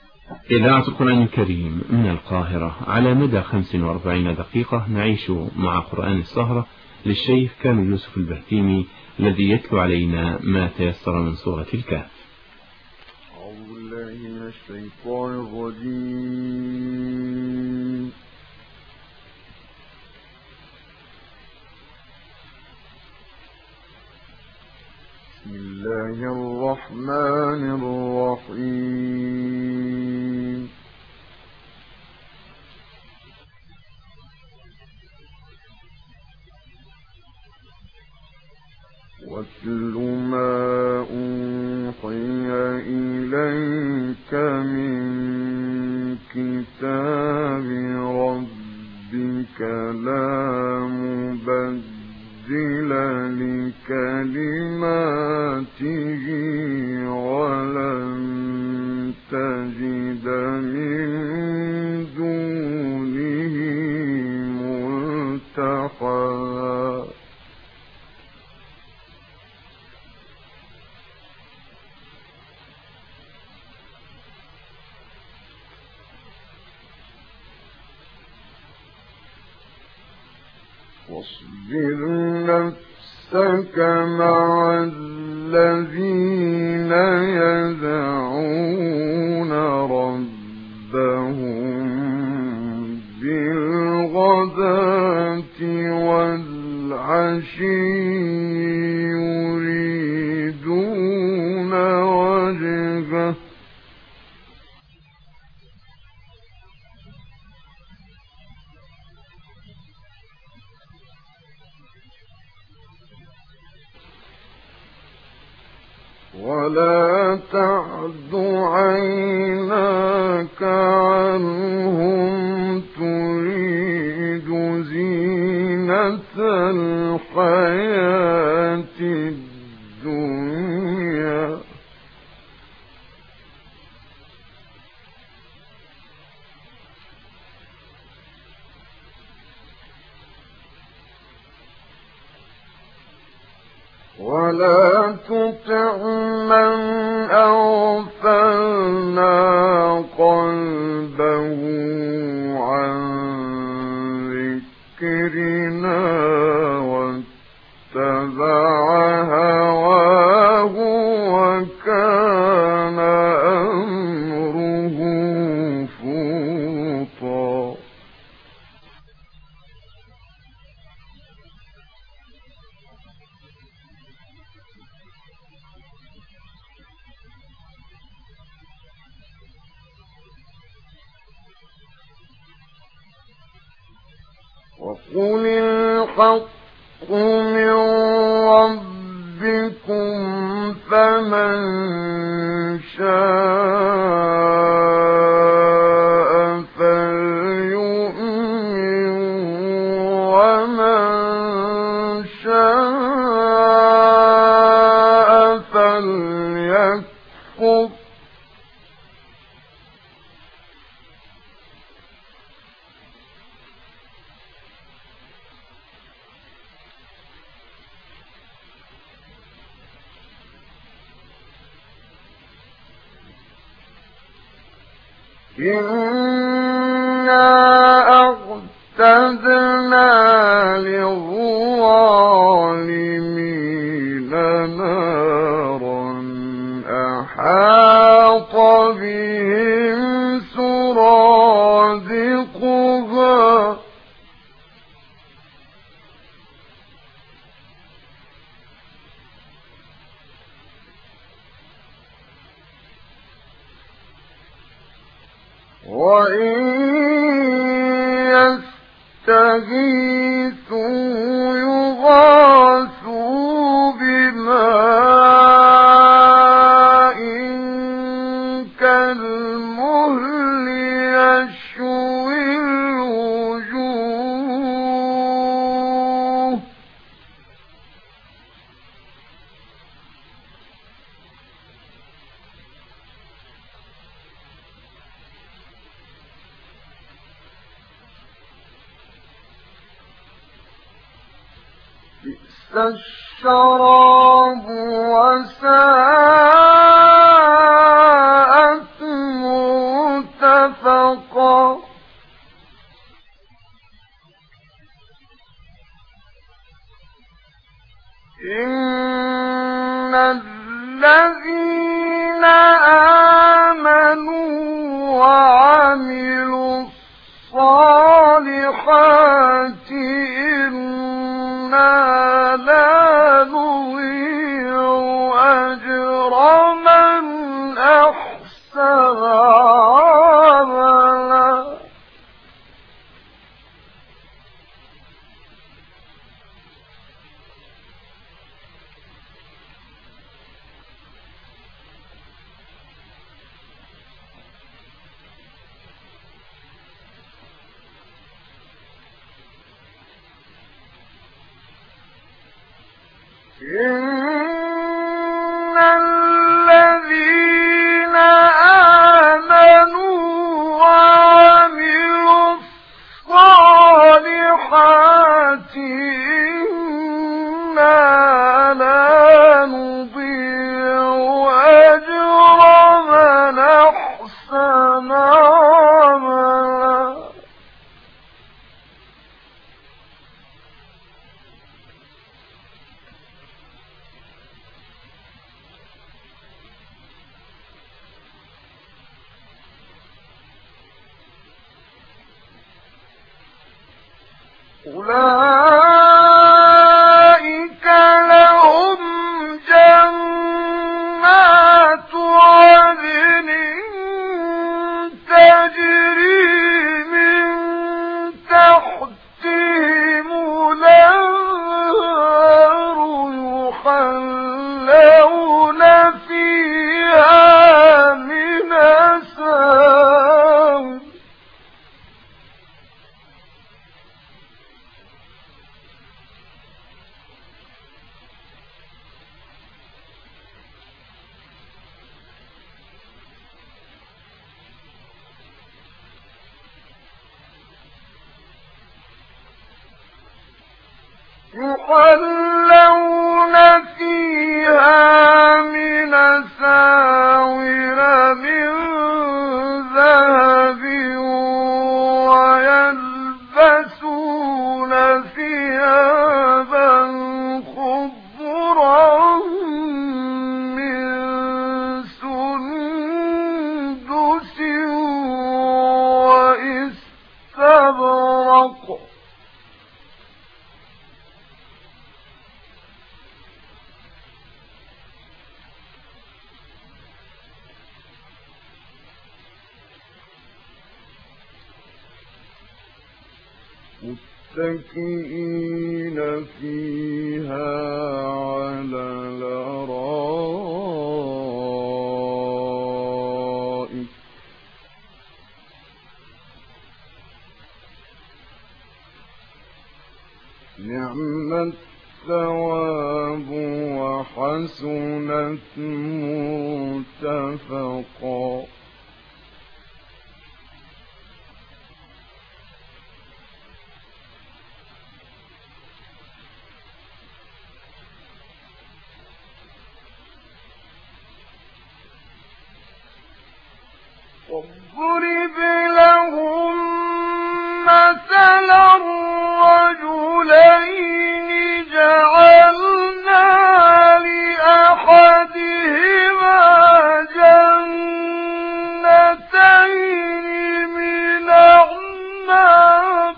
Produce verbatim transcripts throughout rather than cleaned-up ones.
إذاعة القرآن الكريم من القاهرة على مدى خمس وأربعين دقيقة نعيش مع قرآن السهرة للشيخ كامل يوسف البهتيمي الذي يتلو علينا ما تيسر من سورة الكهف. أعوذ بالله من الشيطان الرجيم. بسم الله الرحمن الرحيم. واتل ما أوحي إليك من كتاب ربك لا مبدل لكلماته ولن تجد من دونه ملتحدا. واصبر نفسك مع الذين يدعون ربهم بالغداة والعشي يريدون وجهه ولا تعد عيناك عنهم تريد زينة الحياة الدنيا ولا تطع من أغفلنا قلبه عن ذكرنا واتبع هواه وكان أمره فرطا. وقل الحق من ربكم فمن شاء فليؤمن ومن شاء فليكفر. إنا أعتدنا للظالمين نارا أحاط بهم سرادقها وإن يستغيثوا يغاثوا بماء كالمهل يشوي الوجوه بئس الشراب وساءت مرتفقا. خلقا إن الذين آمنوا وعملوا الصالحات إنا لا نضيع أجر من أحسن عملا إن الذين آمنوا وعملوا الصالحات إنا لا نضيع أجر من أحسن عملا أولئك لهم جنات عدن تجري من تحتهم الأنهار يحلون فيها من أساور يحلون فيها من أساور من ذهب ويلبسون ثيابا خضرا من سندس واستبرق متكئين فيها على الأرائك نعم الثواب وحسنت مرتفقا واضرب لهم مثلا رجلين جعلنا لأحدهما جنتين من أعناب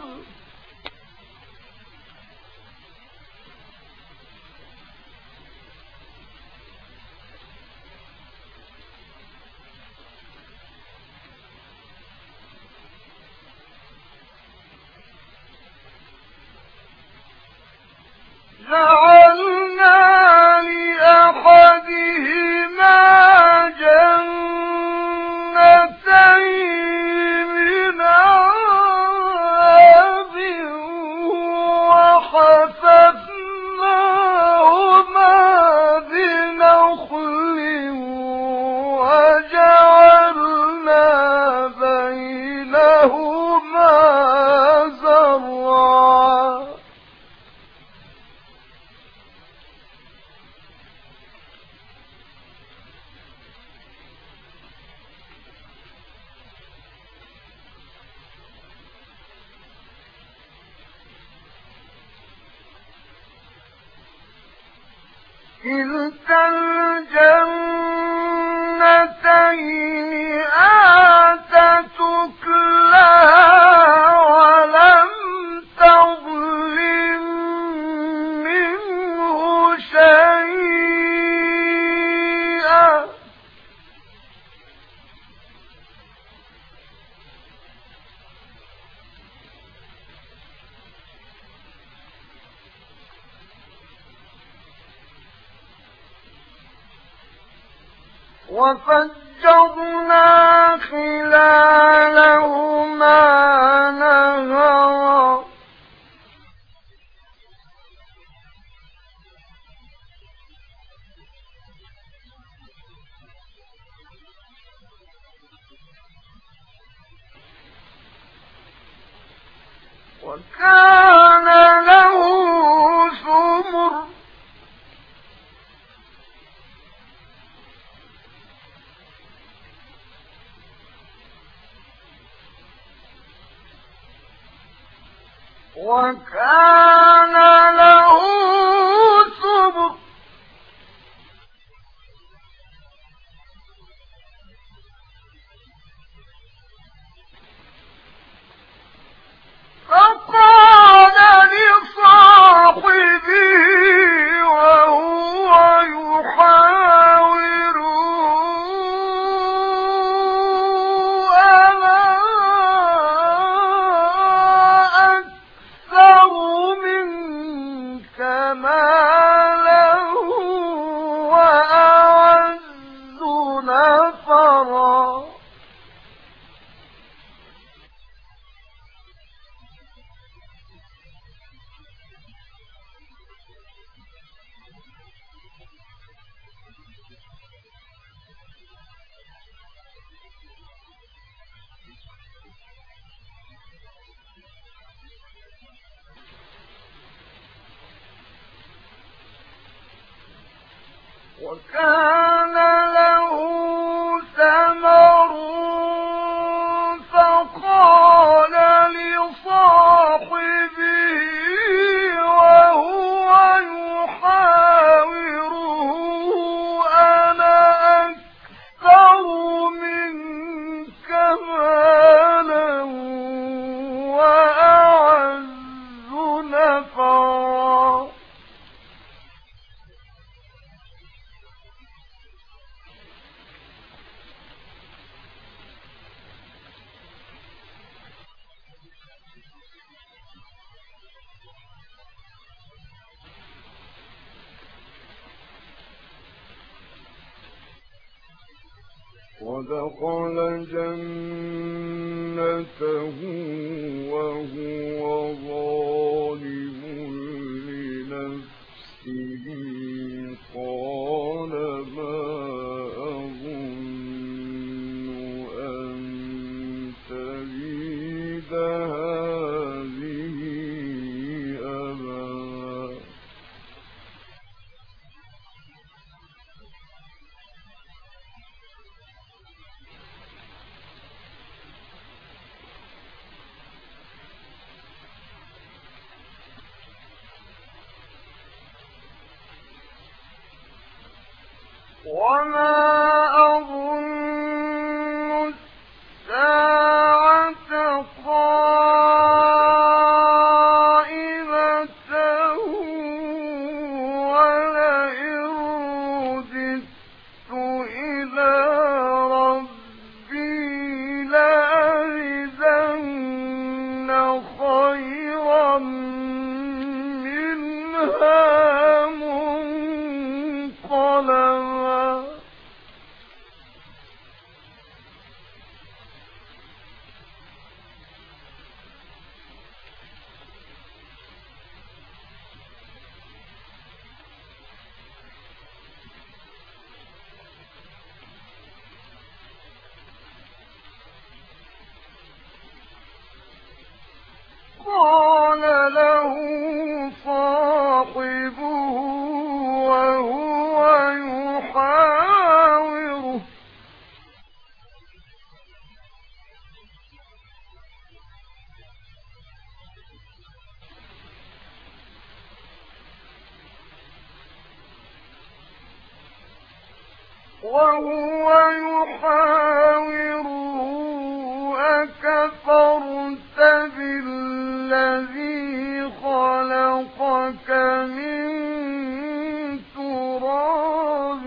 كلتا الجنتين آتت أكلها ولم تظلم منه شيئا وفجرنا خلالهما نهرا وكان له ثمر وكان له ثمر فقال لصاحبه وهو يحاوره أنا أكثر منك مالا وأعز نفرا وكان له ثمر فقال لصاحبه وهو يحاوره أنا أكثر منك مالا وأعز نفرا ودخل جنته وهو ظالم لنفسه قال ما أظن أن تبيد هذه أبدا وما أظن الساعة قائمة ولئن رددت إلى ربي لأجدن خيرا منها منقلبا وهو يحاوره أكفرت بالذي خلقك من تراب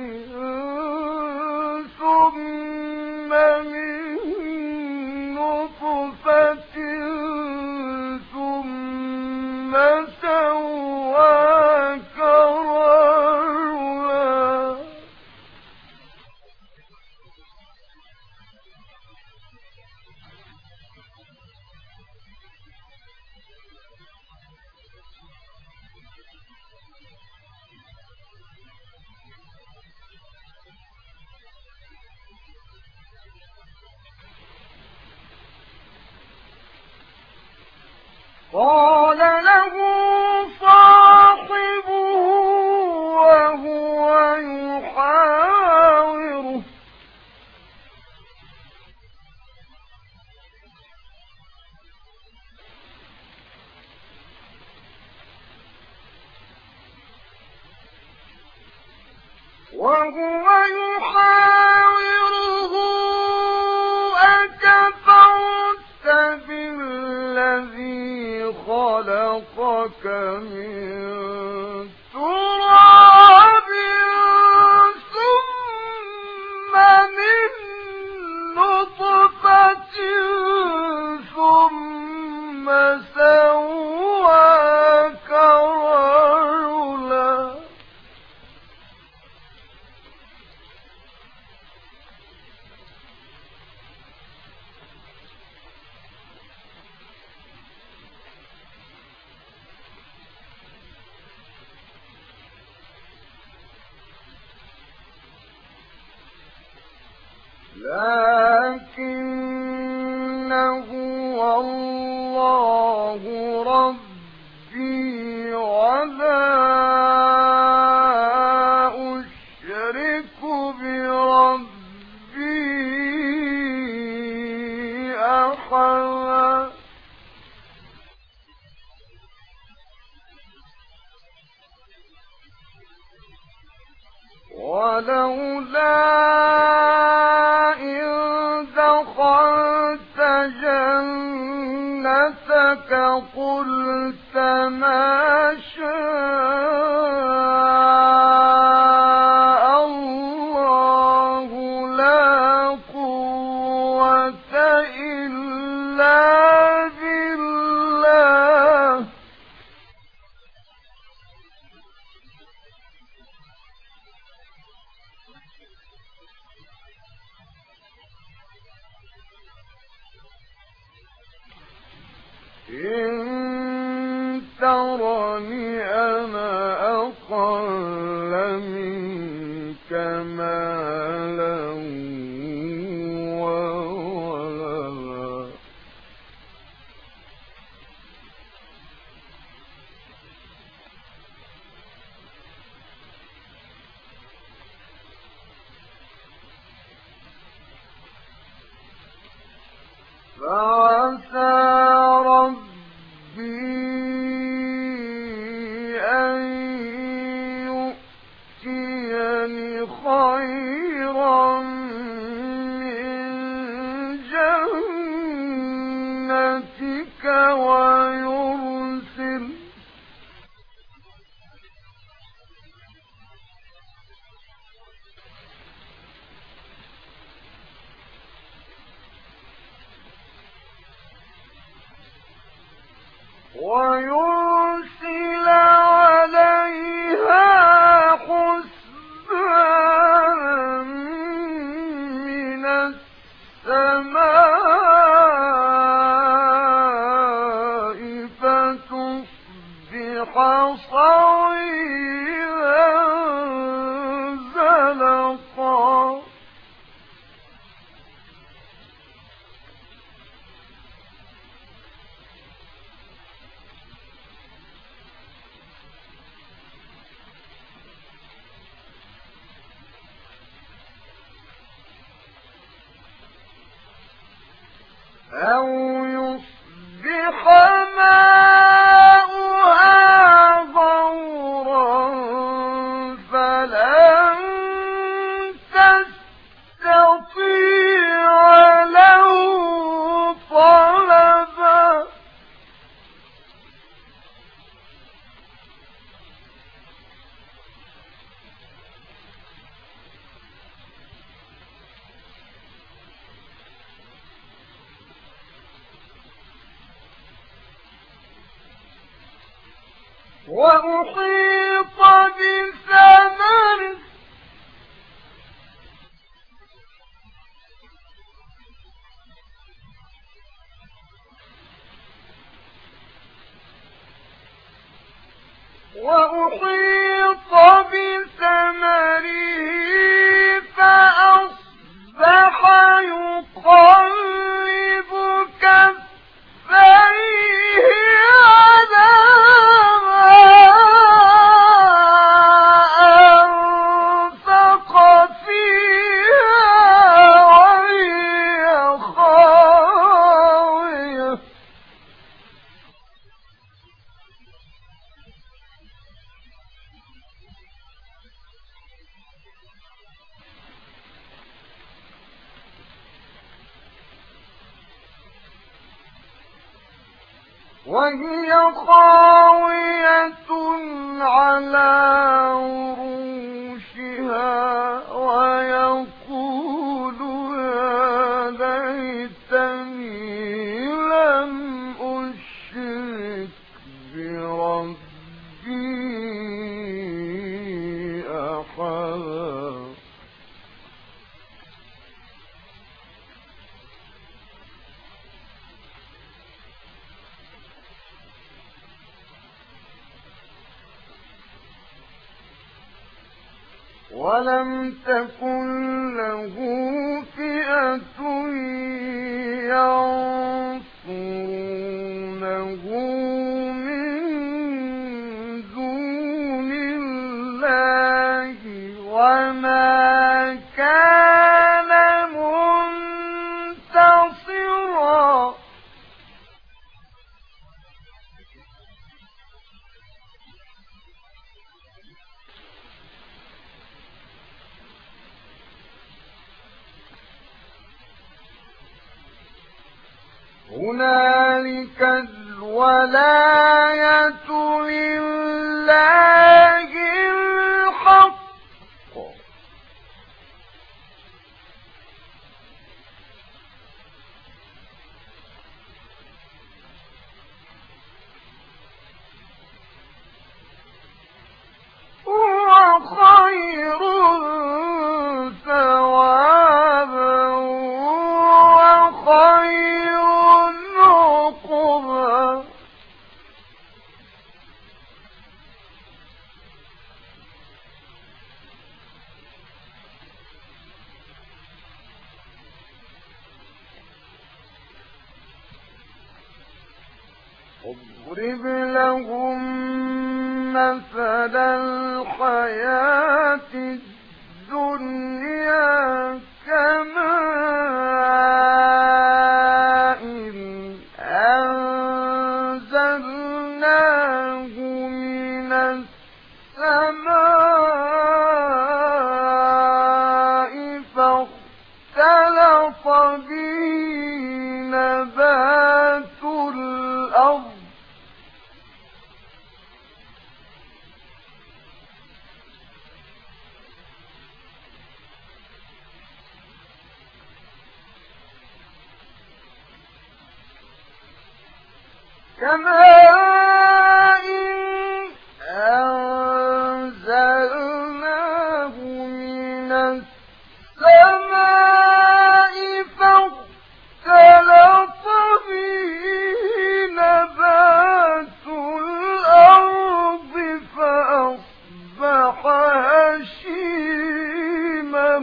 ثم من نطفة ثم سواك رجلا. قال له صاحبه وهو يحاوره وهو يحاوره أكفرت بالذي خلقك من تراب ثم من نطفة ثم سواك رجلا. لكنه الله ربي ولا أشرك بربي أحدا. ولولا إذ دخلت جنتك قلت ما شاء الله لا قوة إلا بالله. إن ترني أنا أقل منك مالا وولدا فعسى ربي أن يؤتيني خيرا من جنتك ويرسل ويرسل عليها حسبانا من السماء فتصبح صعيدا زلقا. أو يصبح ماؤها غورا فلن تستطيع وأحيط بثمره وأحيط بثمره فأصبح يقلب كفيه على ما أنفق فيها وهي خاوية وهي خاوية على عروشها ويقول يا ليتني لم أشرك بربي أحدا ولم تكن له فئة ينصرونه من دون الله وما كان منتصرا هنالك الولاية لله الحق هو خير ثوابا وخير عقبا اضرب لهم مثل الحياة الدنيا كماء أنزلناه من السماء فاختلط به نبات الأرض كماء أنزلناه من السماء فاختلط به نبات الأرض فأصبح هشيما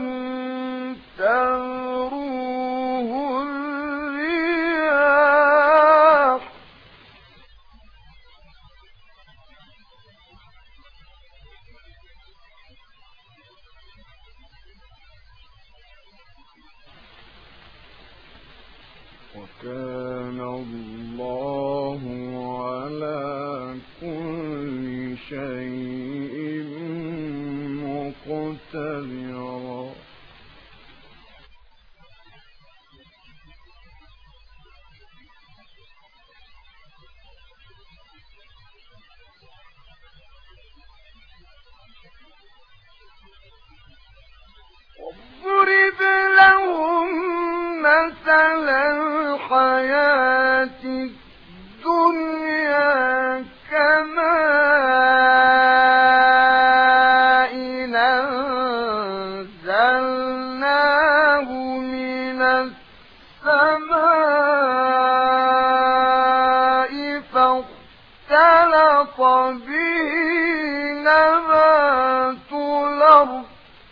تذروه الرياح وكان الله على كل شيء مقتدرا واضرب لهم مثل الحياة الدنيا كماء فاختلط به نبات الأرض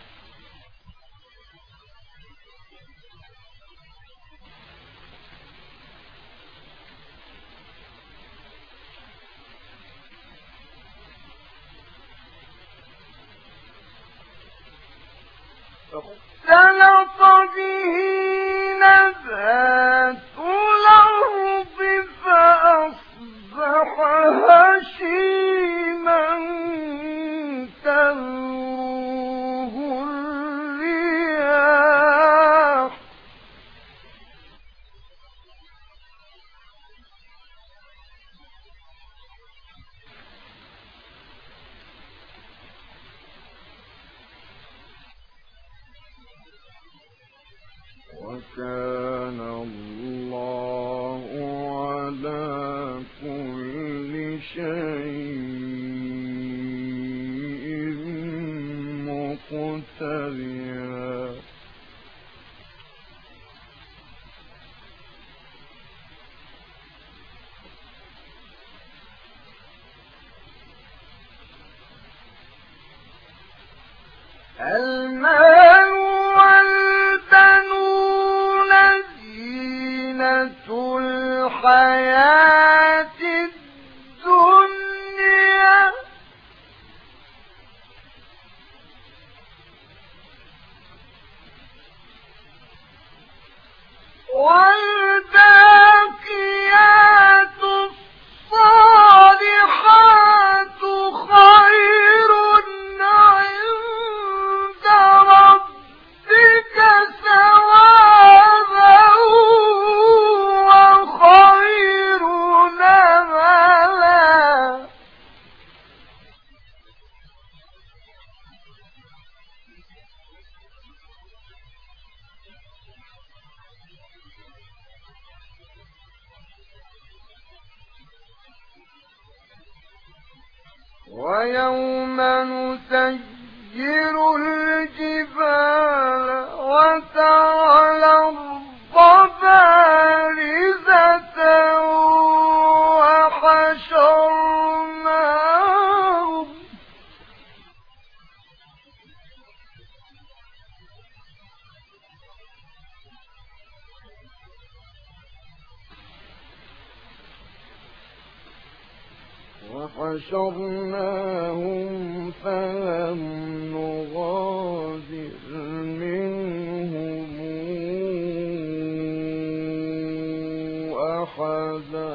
فاختلط به نبات الأرض فأصبح هشيما تذروه الرياح وكان الله على كل شيء مقتدرا المال والبنون زينة الحياة الدنيا والباقيات الصالحات خير عند ربك ثوابا وخير نملا ويوم نسير الجبال وترى الأرض بارزة وحشرناهم وحشرناهم فلم نغادر منهم أحدا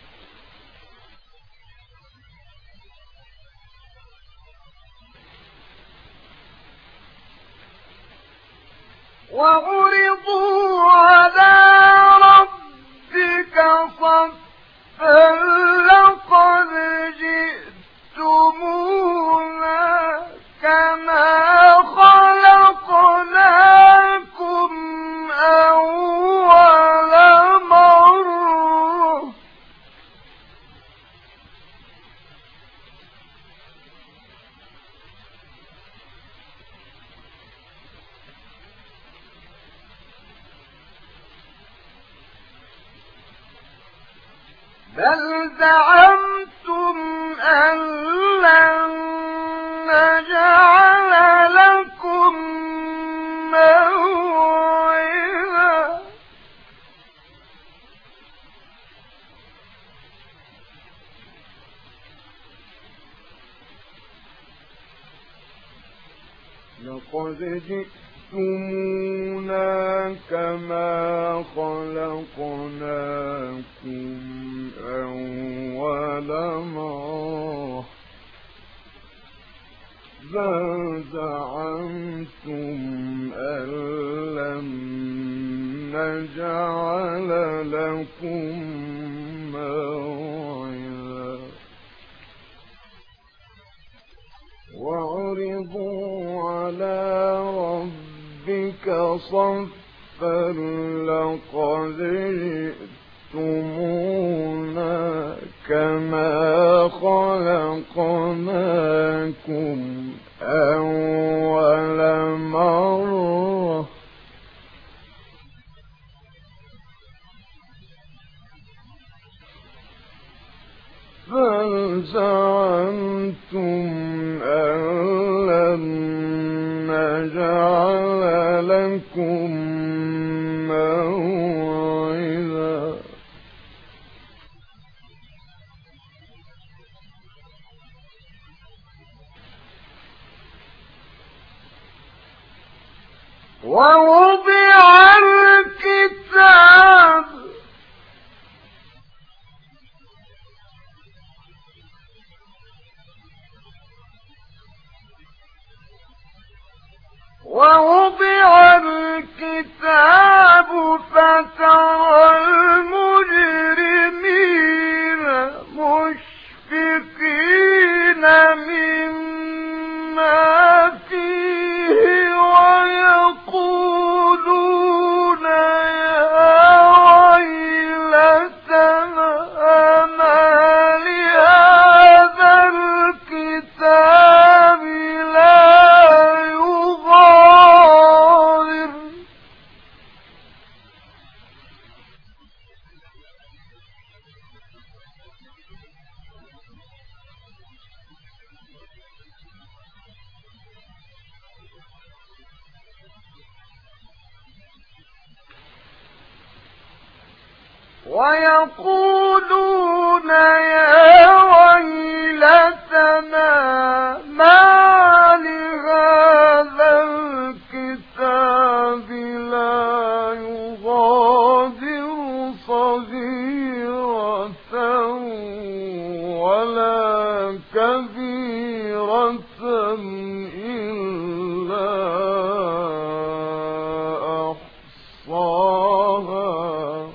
وعرضوا على ربك صفا لقد جئتمونا كما خلقناكم أول مرة بل زعمتم أن لن نجعل لكم موعدا لقد جئتمونا كما خلقناكم أول مرة بل زعمتم أن لن نجعل لكم موعدا وعرضوا على ربك صفا لقد جئتمونا كما خلقناكم أول مرة بل زعمتم أن لن نجعل لكم موعدا ووضع الكتاب ووضع الكتاب فترى المجرمين مشفقين مما فيه ويقولون يا ويلتنا ما لهذا الكتاب لا يغادر ويقولون يا ويلتنا ما لهذا الكتاب لا يغادر صغيرة ولا كبيرة إلا أحصاها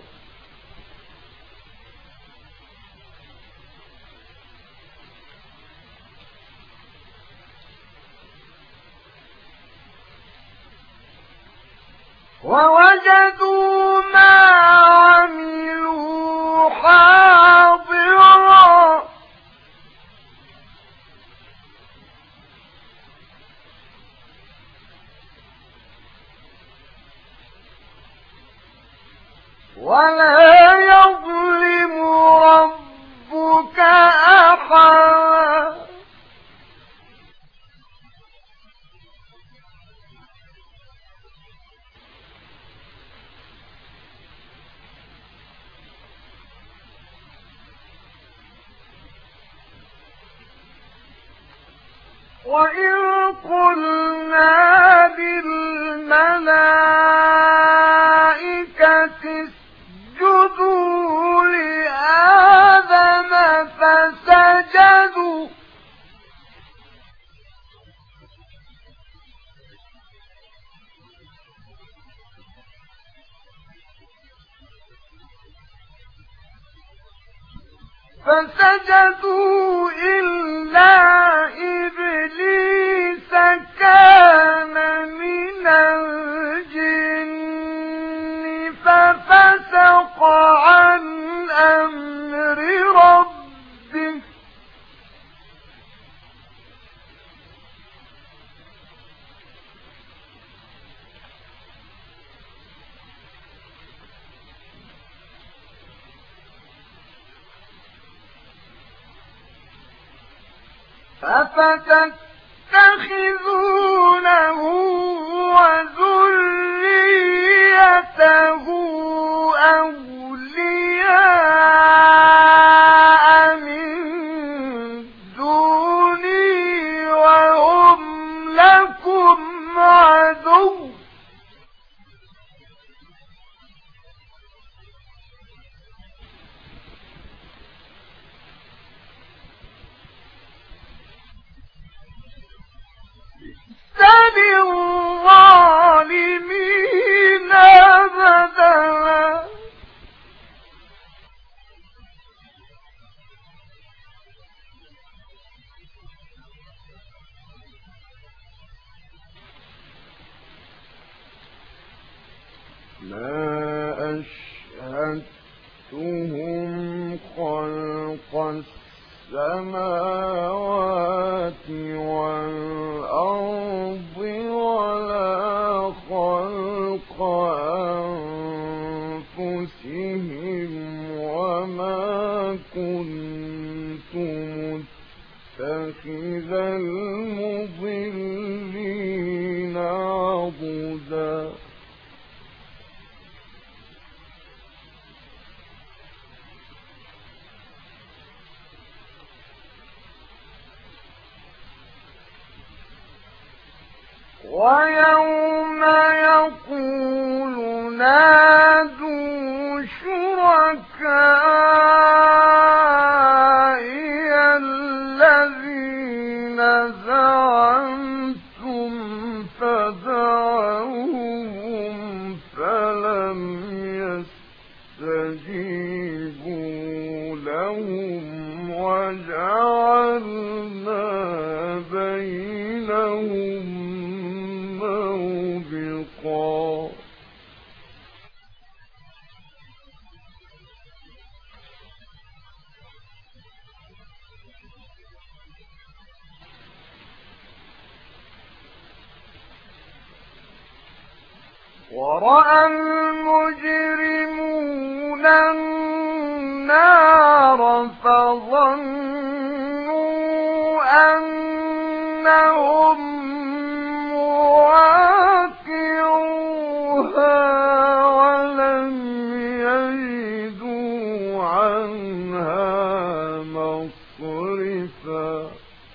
ووجدوا ما عملوا حاضرا ولا يظلم ربك أحدا وإذ قلنا للملائكة اسجدوا لآدم فسجدوا فسجدوا إلا إبليس كان من الجن ففسق عن أمر ربه أفتتخذونه وذريته أولياء من دوني وهم لكم عدو للظالمين بدلا ما أشهدتهم خلق السماوات والأرض ولا خلق أنفسهم وما كنت متخذ المضلين عضدا ويوم يقول نادوا شركائي الذين زعمتم فدعوهم فلم يستجيبوا لهم وجعلنا بينهم موبقا ورأى المجرمون النار فظنوا أنهم مواقعوها ولم يجدوا عنها مصرفا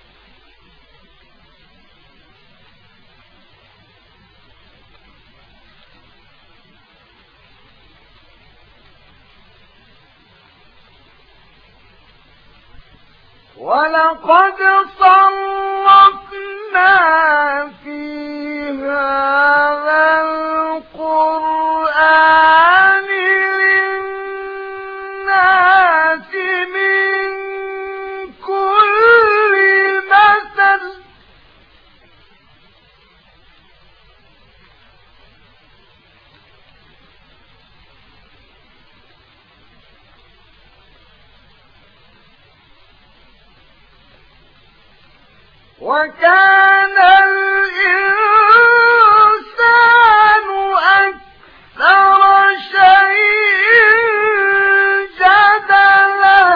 ولقد صرفنا في هذا القرآن للناس من كل مثل وكان الإنسان أكثر شيء جدلا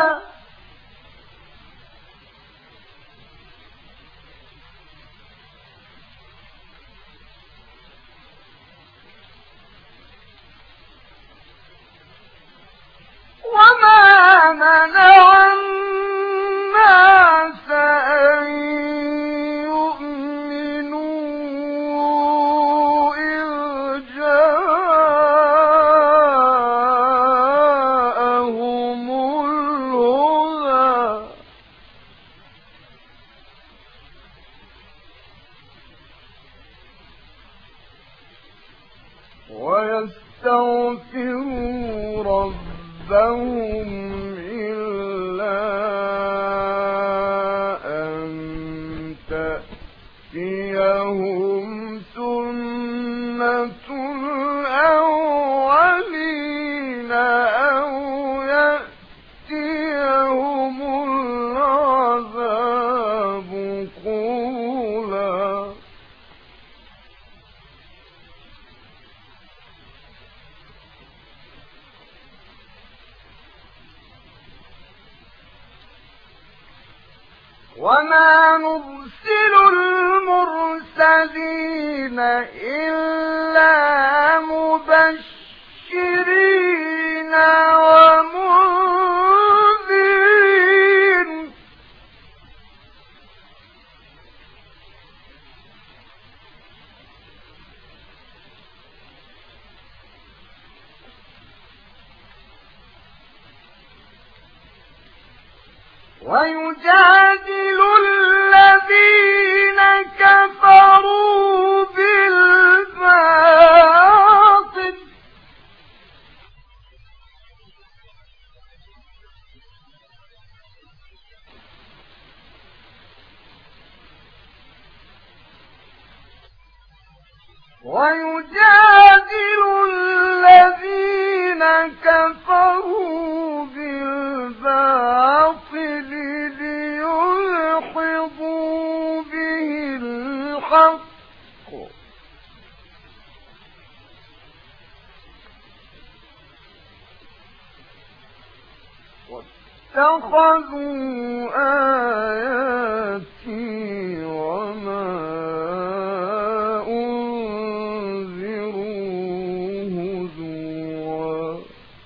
وما منع الناس أن يؤمنوا إذ جاءهم الهدى ويستغفروا ربهم إلا أن تأتيهم سنة الأولين أو يأتيهم العذاب قبلا وما نرسل المرسلين إلا مبشرين ومنذرين ويجادل الذين كفروا بالباطل ويجادل الذين كفروا بالباطل ليدحضوا به الحق اتخذوا آياتي وما أنذروا هزوا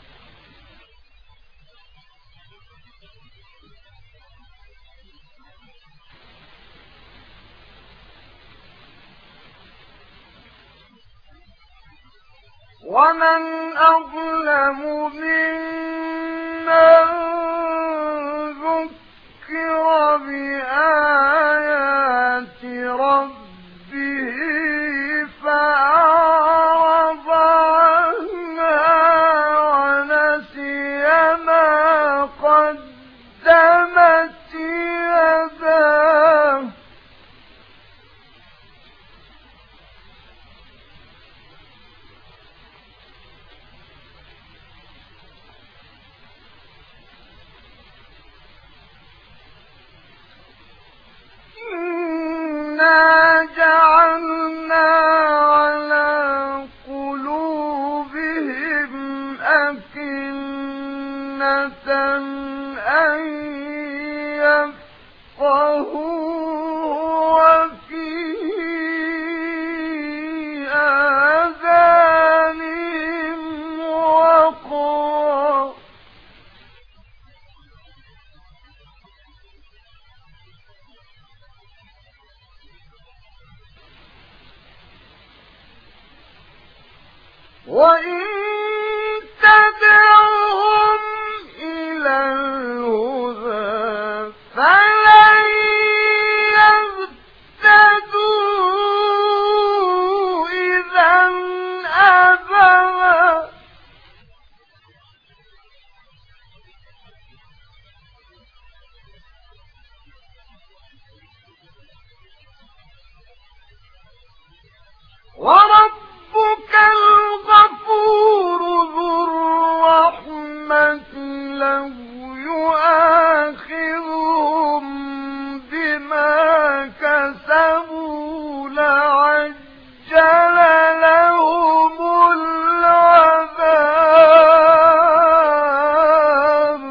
ومن أظلم ممن ذكر بآيات ربه فأعرض عنها ونسي ما قدمت يداه إنا جعلنا على قلوبهم أكنة أن يفقهوا وفي آذانهم وقرا وإن تدعهم إلى الهدى فلن يهتدوا إذا أبدا وربك الغفور ذو الرحمة لو يؤاخذهم بما كسبوا لعجل لهم العذاب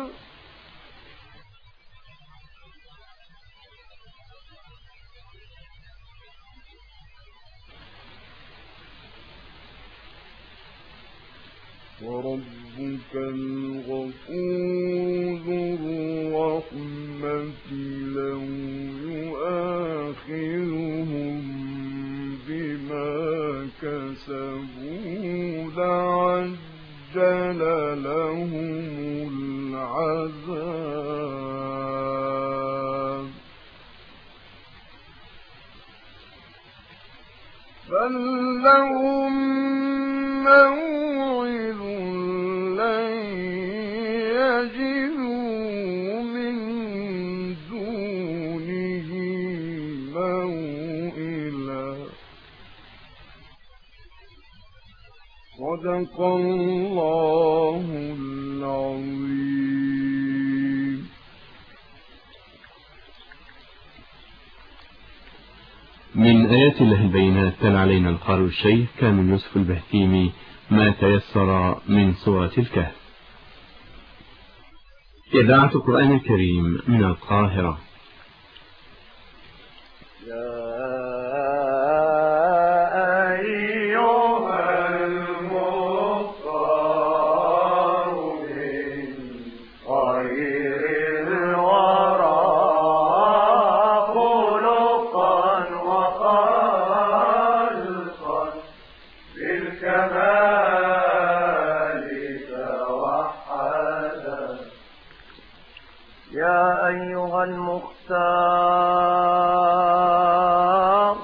وربك الغفور ذو الرحمة لو يؤاخذهم بما كسبوا لعجل لهم العذاب بل لهم موعد لن يجدوا من دونه موئلا صدق الله العظيم. من آيات الله البينات تلا علينا القارئ الشيخ كامل يوسف البهتيمي ما تيسر من سورة الكهف. إذاعة القرآن الكريم من القاهرة. يا أيها المختار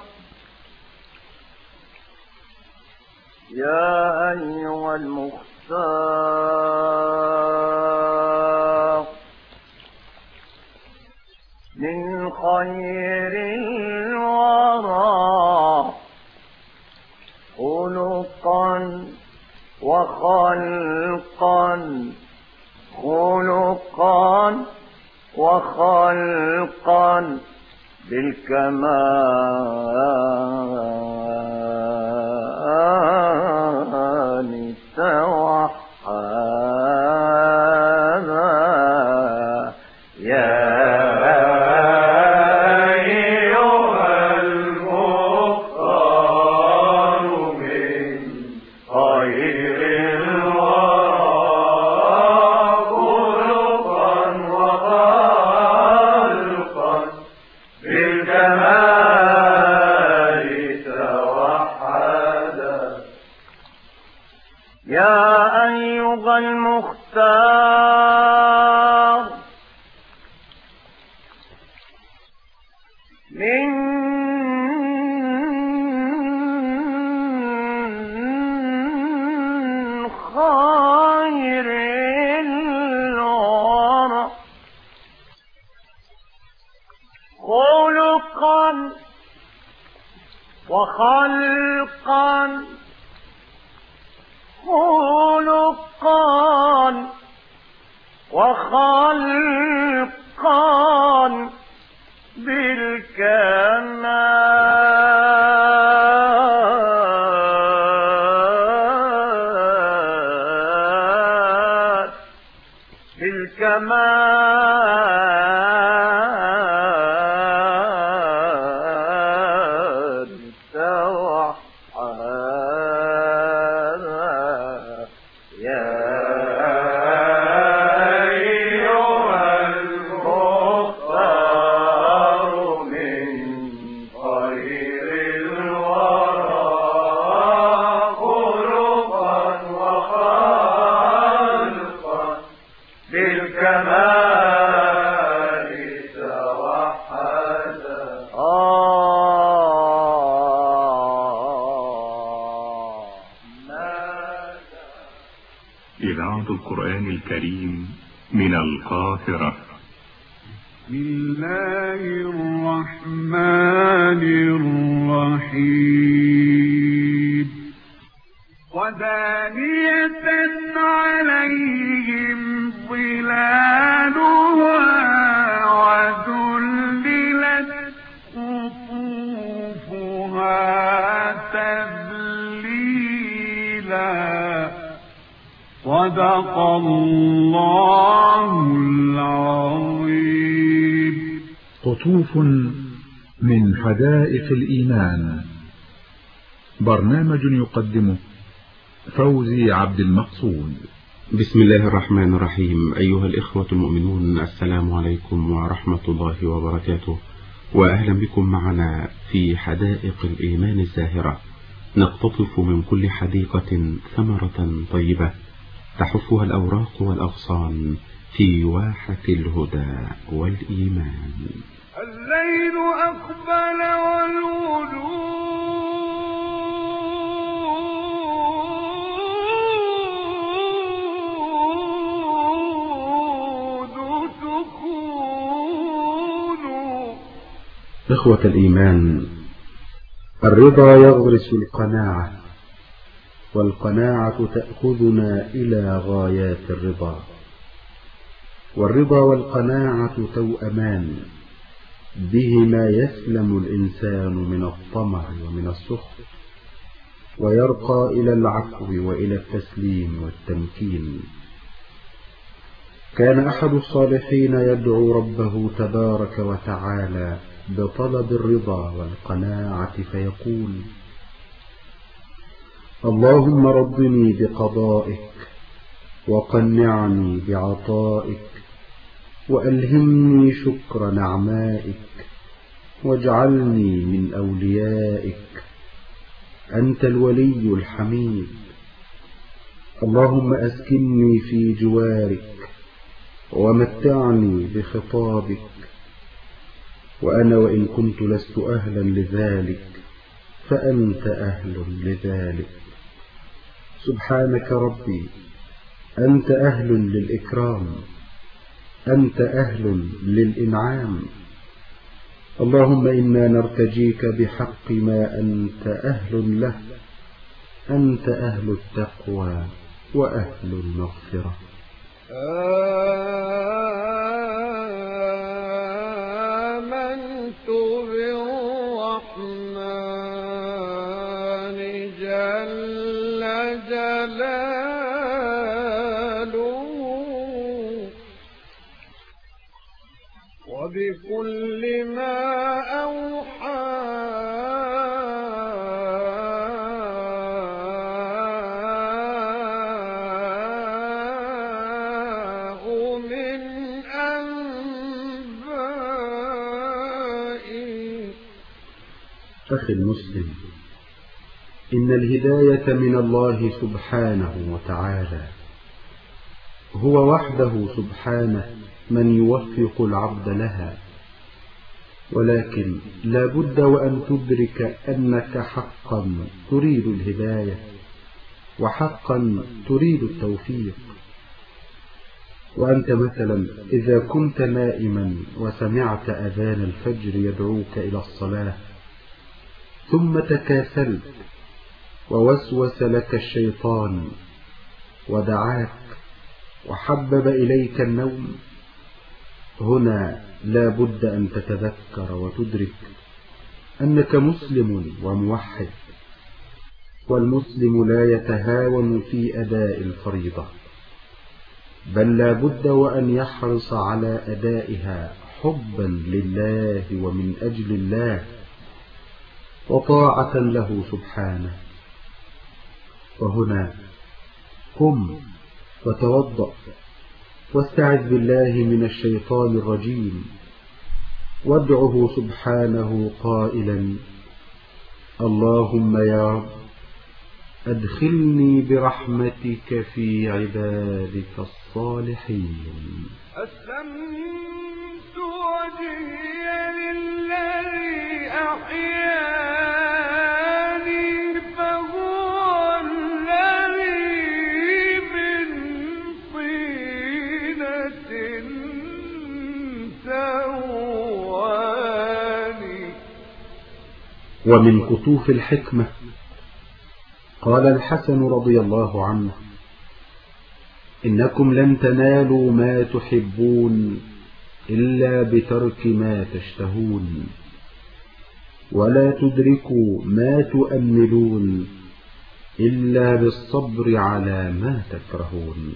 يا أيها المختار من خير الورى خلقا وخلقا خلقا وخلقا بالكمال توحدا أيها المختار من خير الورى خلقا وخلقا خلقا وخلقا بالكمال بالكمال توحد يا إذاعة القرآن الكريم من القاهرة. بسم الله الرحمن الرحيم. ودانية عليهم ظلالها وذللت قطوفها تذليلا. صدق الله العظيم. قطوف من حدائق الإيمان، برنامج يقدمه فوزي عبد المقصود. بسم الله الرحمن الرحيم. أيها الإخوة المؤمنون، السلام عليكم ورحمة الله وبركاته، وأهلا بكم معنا في حدائق الإيمان الزاهرة. نقتطف من كل حديقة ثمرة طيبة تحفها الأوراق والأغصان في واحة الهدى والإيمان. الليل أقبل والوجود سكون. إخوة الإيمان، الرضا يغرس القناعة، والقناعة تأخذنا إلى غايات الرضا. والرضا والقناعة توأمان، بهما يسلم الإنسان من الطمع ومن السخط، ويرقى إلى العفو وإلى التسليم والتمكين. كان أحد الصالحين يدعو ربه تبارك وتعالى بطلب الرضا والقناعة فيقول: اللهم رضني بقضائك، وقنعني بعطائك، وألهمني شكر نعمائك، واجعلني من أوليائك، أنت الولي الحميد. اللهم أسكنني في جوارك، ومتعني بخطابك، وأنا وإن كنت لست أهلا لذلك فأنت أهل لذلك. سبحانك ربي، أنت أهل للإكرام، أنت أهل للإنعام. اللهم إنا نرتجيك بحق ما أنت أهل له، أنت أهل التقوى وأهل المغفرة. آمنت بالرحمن جل جلاله، وبكل ما أوحى من أنباء. أخي المسلم، إن الهداية من الله سبحانه وتعالى، هو وحده سبحانه من يوفق العبد لها، ولكن لا بد وأن تدرك أنك حقا تريد الهداية وحقا تريد التوفيق. وأنت مثلا إذا كنت نائما وسمعت أذان الفجر يدعوك إلى الصلاة، ثم تكاسلت ووسوس لك الشيطان ودعاك وحبب إليك النوم، هنا لا بد أن تتذكر وتدرك أنك مسلم وموحد، والمسلم لا يتهاون في أداء الفريضة، بل لا بد وأن يحرص على أدائها حبا لله ومن أجل الله وطاعة له سبحانه. وهنا قم وتوضأ واستعذ بالله من الشيطان الرجيم، وادعه سبحانه قائلا: اللهم يا رب أدخلني برحمتك في عبادك الصالحين. أسلمت وجهي للذي أحياني فهو الذي من طينة سواني. ومن قطوف الحكمة قال الحسن رضي الله عنه: إنكم لن تنالوا ما تحبون إلا بترك ما تشتهون، ولا تدركوا ما تؤملون إلا بالصبر على ما تكرهون.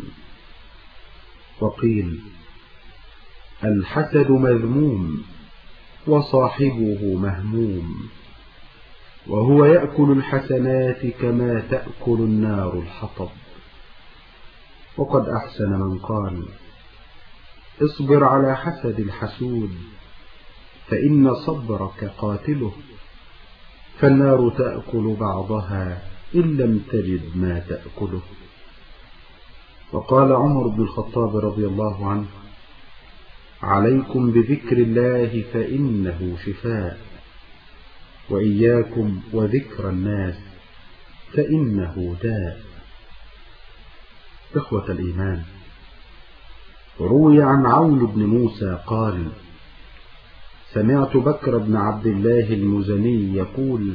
وقيل: الحسد مذموم وصاحبه مهموم، وهو يأكل الحسنات كما تأكل النار الحطب. وقد أحسن من قال: اصبر على حسد الحسود فإن صبرك قاتله، فالنار تأكل بعضها إن لم تجد ما تأكله. وقال عمر بن الخطاب رضي الله عنه: عليكم بذكر الله فإنه شفاء، وإياكم وذكر الناس فإنه داء. إخوة الإيمان، روي عن عون بن موسى قال: سمعت بكر بن عبد الله المزني يقول: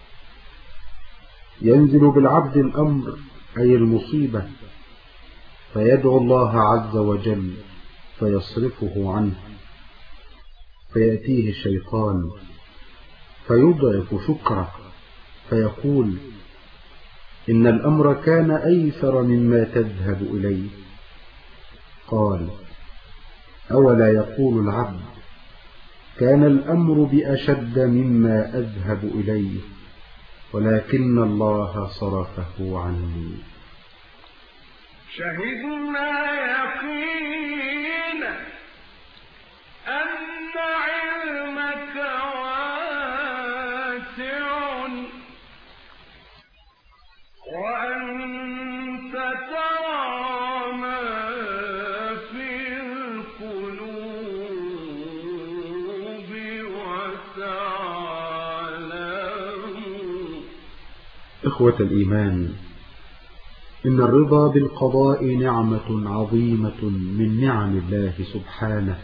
ينزل بالعبد الأمر أي المصيبة، فيدعو الله عز وجل فيصرفه عنه، فيأتيه الشيطان فيضعف شكره فيقول: إن الأمر كان أيسر مما تذهب إليه. قال: أولا يقول العبد: كان الأمر بأشد مما أذهب إليه، ولكن الله صرفه عني. شهدنا يقينا أن علمك واسع، وأنت ترى ما في القلوب وتعلم. إخوة الإيمان، إن الرضا بالقضاء نعمة عظيمة من نعم الله سبحانه،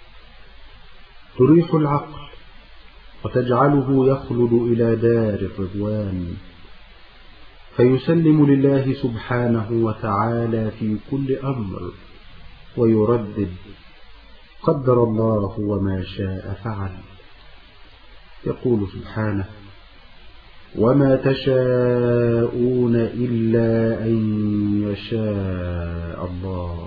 تريح العقل وتجعله يخلد إلى دار الرضوان، فيسلم لله سبحانه وتعالى في كل أمر ويردد: قدر الله وما شاء فعل. يقول سبحانه: وما تشاءون إلا أن يشاء الله.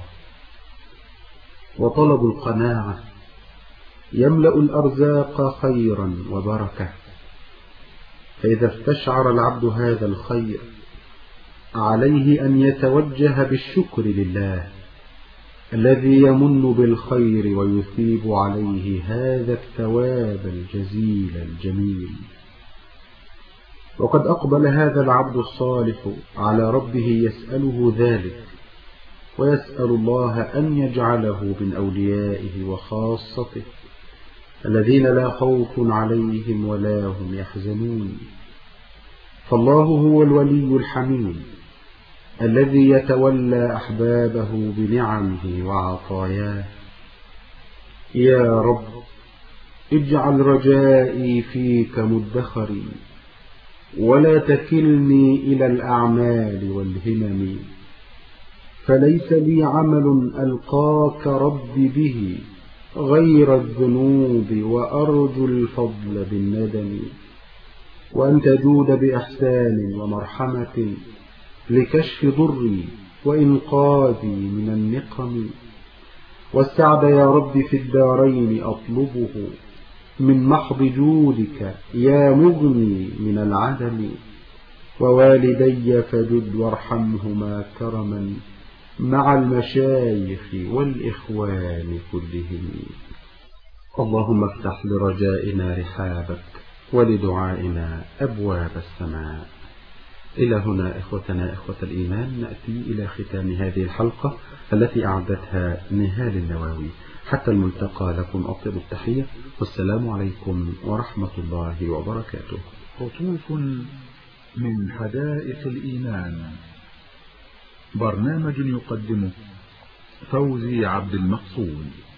وطلب القناعة يملأ الأرزاق خيرا وبركة، فإذا استشعر العبد هذا الخير عليه أن يتوجه بالشكر لله الذي يمن بالخير ويثيب عليه هذا الثواب الجزيل الجميل. وقد أقبل هذا العبد الصالح على ربه يسأله ذلك، ويسأل الله أن يجعله من أوليائه وخاصته الذين لا خوف عليهم ولا هم يحزنون. فالله هو الولي الحميد الذي يتولى أحبابه بنعمه وعطاياه. يا رب اجعل رجائي فيك مدخري، ولا تكلني إلى الأعمال والهمم، فليس لي عمل ألقاك رب به غير الذنوب، وأرجو الفضل بالندم، وأن تجود بإحسان ومرحمة لكشف ضري وإنقاذي من النقم. والسعد يا رب في الدارين أطلبه من محض جودك يا مغني من العدم. ووالدي فجد وارحمهما كرما مع المشايخ والإخوان كلهم. اللهم افتح لرجائنا رحابك ولدعائنا أبواب السماء. إلى هنا إخوتنا إخوة الإيمان نأتي إلى ختام هذه الحلقة التي أعدتها نهال النواوي. حتى الملتقى لكم أطيب التحية، والسلام عليكم ورحمة الله وبركاته. خطوف من حدائق الإيمان، برنامج يقدمه فوزي عبد المقصود.